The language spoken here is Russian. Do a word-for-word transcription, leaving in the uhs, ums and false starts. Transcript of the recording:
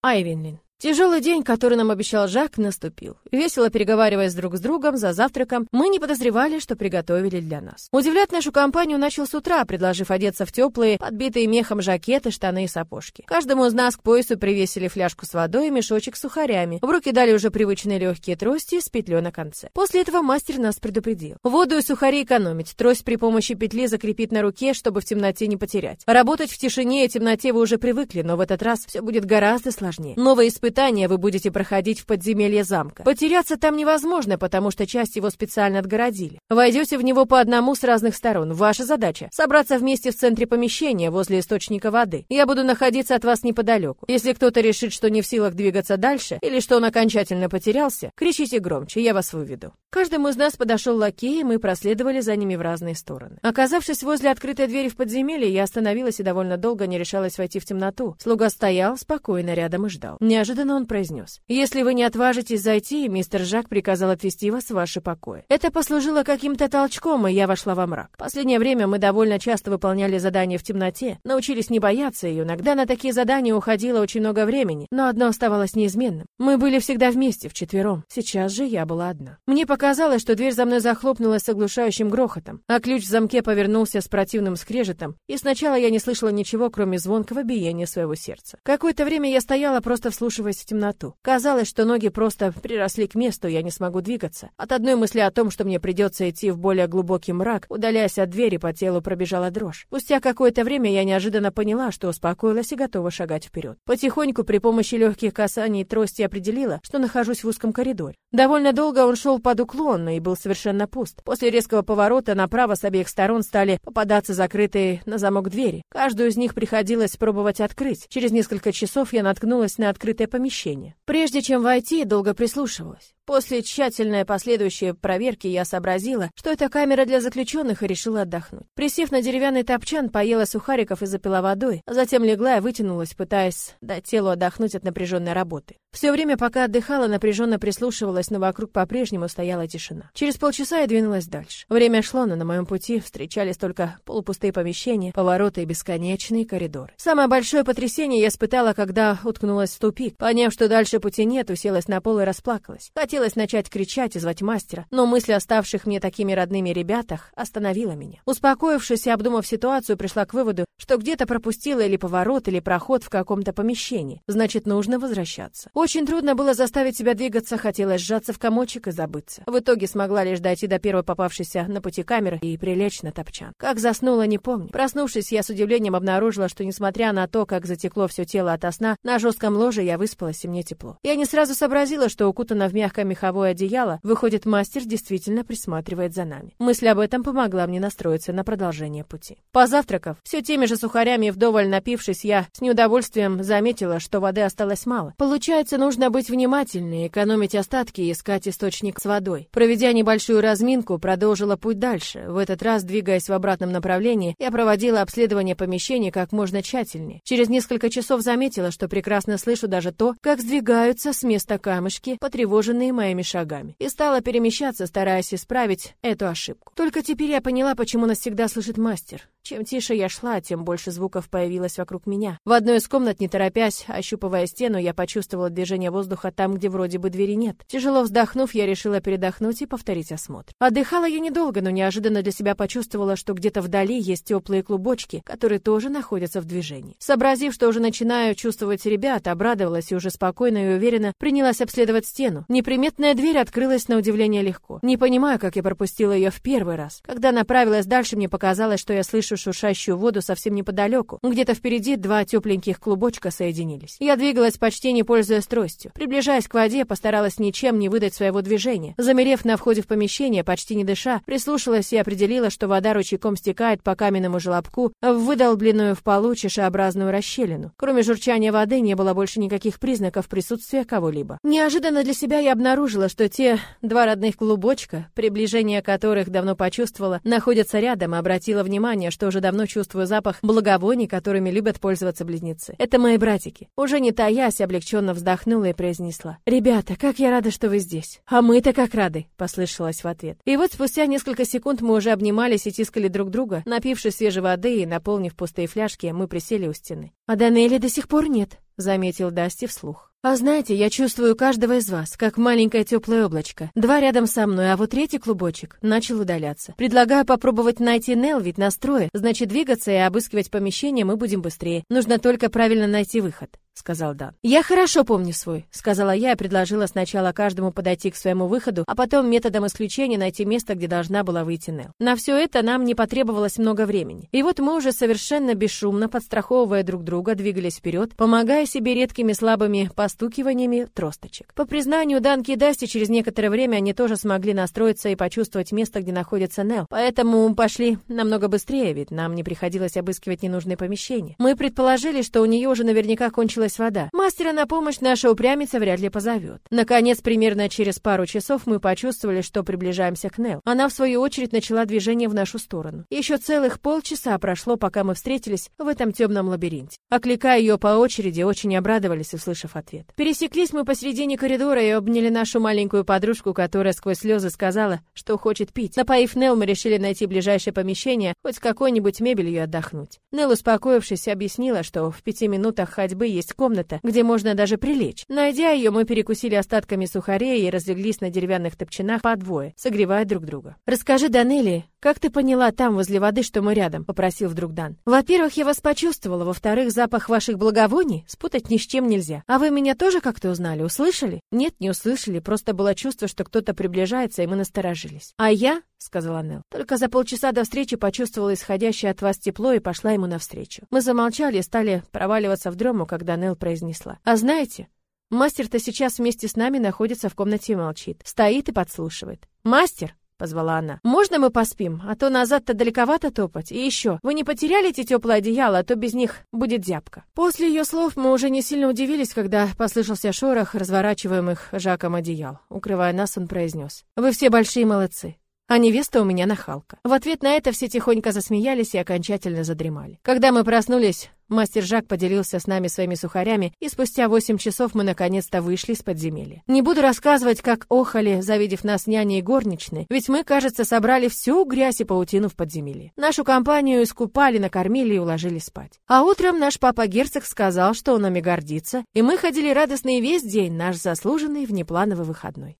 Айвенлин. Тяжелый день, который нам обещал Жак, наступил. Весело переговариваясь друг с другом за завтраком, мы не подозревали, что приготовили для нас. Удивлять нашу компанию начал с утра, предложив одеться в теплые, подбитые мехом жакеты, штаны и сапожки. Каждому из нас к поясу привесили фляжку с водой и мешочек с сухарями. В руки дали уже привычные легкие трости с петлей на конце. После этого мастер нас предупредил. Воду и сухари экономить, трость при помощи петли закрепить на руке, чтобы в темноте не потерять. Работать в тишине и темноте вы уже привыкли, но в этот раз все будет гораздо сложнее. Новые испытания вы будете проходить в подземелье замка. Потеряться там невозможно, потому что часть его специально отгородили. Войдете в него по одному с разных сторон. Ваша задача — собраться вместе в центре помещения, возле источника воды. Я буду находиться от вас неподалеку. Если кто-то решит, что не в силах двигаться дальше, или что он окончательно потерялся, кричите громче, я вас выведу. Каждому из нас подошел лакей, и мы проследовали за ними в разные стороны. Оказавшись возле открытой двери в подземелье, я остановилась и довольно долго не решалась войти в темноту. Слуга стоял спокойно рядом и ждал. Неожиданно он произнес: «Если вы не отважитесь зайти, мистер Жак приказал отвезти вас в ваши покои». Это послужило каким-то толчком, и я вошла во мрак. В последнее время мы довольно часто выполняли задания в темноте, научились не бояться ее. Иногда на такие задания уходило очень много времени, но одно оставалось неизменным. Мы были всегда вместе, вчетвером. Сейчас же я была одна. Мне показалось, что дверь за мной захлопнулась с оглушающим грохотом, а ключ в замке повернулся с противным скрежетом, и сначала я не слышала ничего, кроме звонкого биения своего сердца. Какое-то время я стояла, просто вслушиваясь в темноту. Казалось, что ноги просто приросли к месту, я не смогу двигаться. От одной мысли о том, что мне придется идти в более глубокий мрак, удаляясь от двери, по телу пробежала дрожь. Спустя какое-то время я неожиданно поняла, что успокоилась и готова шагать вперед. Потихоньку, при помощи легких касаний трости, определила, что нахожусь в узком коридоре. Довольно долго он шел под уклон и был совершенно пуст. После резкого поворота направо с обеих сторон стали попадаться закрытые на замок двери. Каждую из них приходилось пробовать открыть. Через несколько часов я наткнулась на открытое помещение. Прежде чем войти, долго прислушивалась. После тщательной последующей проверки я сообразила, что это камера для заключенных, и решила отдохнуть. Присев на деревянный топчан, поела сухариков и запила водой, а затем легла и вытянулась, пытаясь дать телу отдохнуть от напряженной работы. Все время, пока отдыхала, напряженно прислушивалась, но вокруг по-прежнему стояла тишина. Через полчаса я двинулась дальше. Время шло, но на моем пути встречались только полупустые помещения, повороты и бесконечные коридоры. Самое большое потрясение я испытала, когда уткнулась в тупик. Поняв, что дальше пути нет, уселась на пол и расплакалась. Хотелось начать кричать и звать мастера, но мысль о ставших мне такими родными ребятах остановила меня. Успокоившись и обдумав ситуацию, пришла к выводу, что где-то пропустила или поворот, или проход в каком-то помещении. Значит, нужно возвращаться. Очень трудно было заставить себя двигаться, хотелось сжаться в комочек и забыться. В итоге смогла лишь дойти до первой попавшейся на пути камеры и прилечь на топчан. Как заснула, не помню. Проснувшись, я с удивлением обнаружила, что несмотря на то, как затекло все тело ото сна, на жестком ложе я выспалась, и мне тепло. Я не сразу сообразила, что укутана в мягкое меховое одеяло, выходит, мастер действительно присматривает за нами. Мысль об этом помогла мне настроиться на продолжение пути. Позавтракав, все теми же сухарями и вдоволь напившись, я с неудовольствием заметила, что воды осталось мало. Получается, нужно быть внимательнее, экономить остатки и искать источник с водой. Проведя небольшую разминку, продолжила путь дальше. В этот раз, двигаясь в обратном направлении, я проводила обследование помещения как можно тщательнее. Через несколько часов заметила, что прекрасно слышу даже то, как сдвигаются с места камешки, потревоженные моими шагами, и стала перемещаться, стараясь исправить эту ошибку. Только теперь я поняла, почему нас всегда слышит мастер. Чем тише я шла, тем больше звуков появилось вокруг меня. В одной из комнат, не торопясь, ощупывая стену, я почувствовала движение воздуха там, где вроде бы двери нет. Тяжело вздохнув, я решила передохнуть и повторить осмотр. Отдыхала я недолго, но неожиданно для себя почувствовала, что где-то вдали есть теплые клубочки, которые тоже находятся в движении. Сообразив, что уже начинаю чувствовать ребят, обрадовалась и уже спокойно и уверенно принялась обследовать стену. Неприметная дверь открылась на удивление легко. Не понимаю, как я пропустила ее в первый раз. Когда направилась дальше, мне показалось, что я слышу шуршащую воду совсем неподалеку. Где-то впереди два тепленьких клубочка соединились. Я двигалась почти не пользуясь тростью. Приближаясь к воде, постаралась ничем не выдать своего движения. Замерев на входе в помещение, почти не дыша, прислушалась и определила, что вода ручейком стекает по каменному желобку в выдолбленную в полу чашеобразную расщелину. Кроме журчания воды не было больше никаких признаков присутствия кого-либо. Неожиданно для себя я обнаружила, что те два родных клубочка, приближение которых давно почувствовала, находятся рядом, и обратила внимание, что уже давно чувствую запах благовоний, которыми любят пользоваться близнецы. Это мои братики. Уже не таясь, облегченно вздохнула и произнесла: «Ребята, как я рада, что вы здесь». «А мы-то как рады», — послышалось в ответ. И вот спустя несколько секунд мы уже обнимались и тискали друг друга. Напившись свежей воды и наполнив пустые фляжки, мы присели у стены. «А Данелли до сих пор нет», — заметил Дасти вслух. А знаете, я чувствую каждого из вас, как маленькое теплое облачко. Два рядом со мной, а вот третий клубочек начал удаляться. Предлагаю попробовать найти Нелл, ведь настрое, значит двигаться и обыскивать помещение мы будем быстрее. Нужно только правильно найти выход, сказал Дан. Я хорошо помню свой, сказала я и предложила сначала каждому подойти к своему выходу, а потом методом исключения найти место, где должна была выйти Нелл. На все это нам не потребовалось много времени. И вот мы уже совершенно бесшумно, подстраховывая друг друга, двигались вперед, помогая себе редкими слабыми постукиваниями тросточек. По признанию Данки и Дасти, через некоторое время они тоже смогли настроиться и почувствовать место, где находится Нелл. Поэтому пошли намного быстрее, ведь нам не приходилось обыскивать ненужные помещения. Мы предположили, что у нее уже наверняка кончилась вода. Мастера на помощь наша упрямица вряд ли позовет. Наконец, примерно через пару часов мы почувствовали, что приближаемся к Нелл. Она, в свою очередь, начала движение в нашу сторону. Еще целых полчаса прошло, пока мы встретились в этом темном лабиринте. Окликая ее по очереди, очень обрадовались, услышав ответ. Пересеклись мы посредине коридора и обняли нашу маленькую подружку, которая сквозь слезы сказала, что хочет пить. Напоив Нелл, мы решили найти ближайшее помещение, хоть с какой-нибудь мебелью и отдохнуть. Нелл, успокоившись, объяснила, что в пяти минутах ходьбы есть комната, где можно даже прилечь. Найдя ее, мы перекусили остатками сухарей и разлеглись на деревянных топчинах по двое, согревая друг друга. «Расскажи, Данелли, как ты поняла там, возле воды, что мы рядом?» — попросил вдруг Дан. «Во-первых, я вас почувствовала, во-вторых, запах ваших благовоний спутать ни с чем нельзя. А вы меня тоже как-то узнали, услышали?» «Нет, не услышали, просто было чувство, что кто-то приближается, и мы насторожились». «А я...» — сказала Нелл. «Только за полчаса до встречи почувствовала исходящее от вас тепло и пошла ему навстречу». Мы замолчали и стали проваливаться в дрему, когда Нелл произнесла: «А знаете, мастер-то сейчас вместе с нами находится в комнате и молчит, стоит и подслушивает». «Мастер!» — позвала она. «Можно мы поспим? А то назад-то далековато топать. И еще, вы не потеряли эти теплые одеяла, а то без них будет зябко». После ее слов мы уже не сильно удивились, когда послышался шорох разворачиваемых Жаком одеял. Укрывая нас, он произнес: «Вы все большие молодцы. А невеста у меня нахалка». В ответ на это все тихонько засмеялись и окончательно задремали. Когда мы проснулись, мастер Жак поделился с нами своими сухарями, и спустя восемь часов мы наконец-то вышли из подземелья. Не буду рассказывать, как охали, завидев нас няни и горничные, ведь мы, кажется, собрали всю грязь и паутину в подземелье. Нашу компанию искупали, накормили и уложили спать. А утром наш папа-герцог сказал, что он нами гордится, и мы ходили радостные весь день, наш заслуженный внеплановый выходной.